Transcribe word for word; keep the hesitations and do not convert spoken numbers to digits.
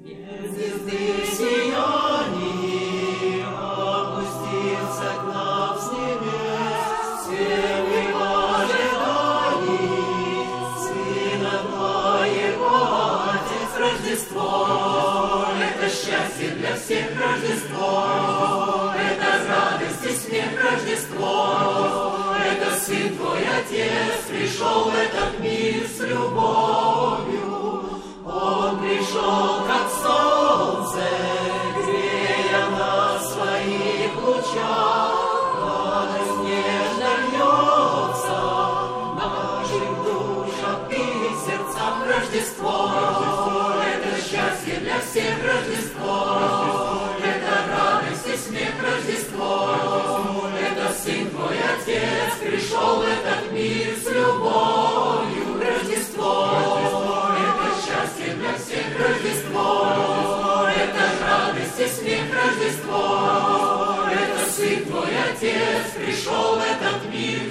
Звезды сияний опустился к нам с небес, все мы в ожидании Сына Твоего, Отец, Рождество. Это счастье для всех Рождество, это радость и смех Рождество. Это Сын Твой, Отец, пришел в этот мир с любовью. Он пришел, как солнце, грея нас в своих лучах. Радость нежно льется в наших душах и сердцах. Рождество, это счастье для всех Рождество, это радость и смех Рождество. Это Сын Твой, Отец, пришел в этот мир с любовью. Рождество, это счастье для всех Рождество, это радость и смех Рождество. Это Сын Твой, Отец, пришел в этот мир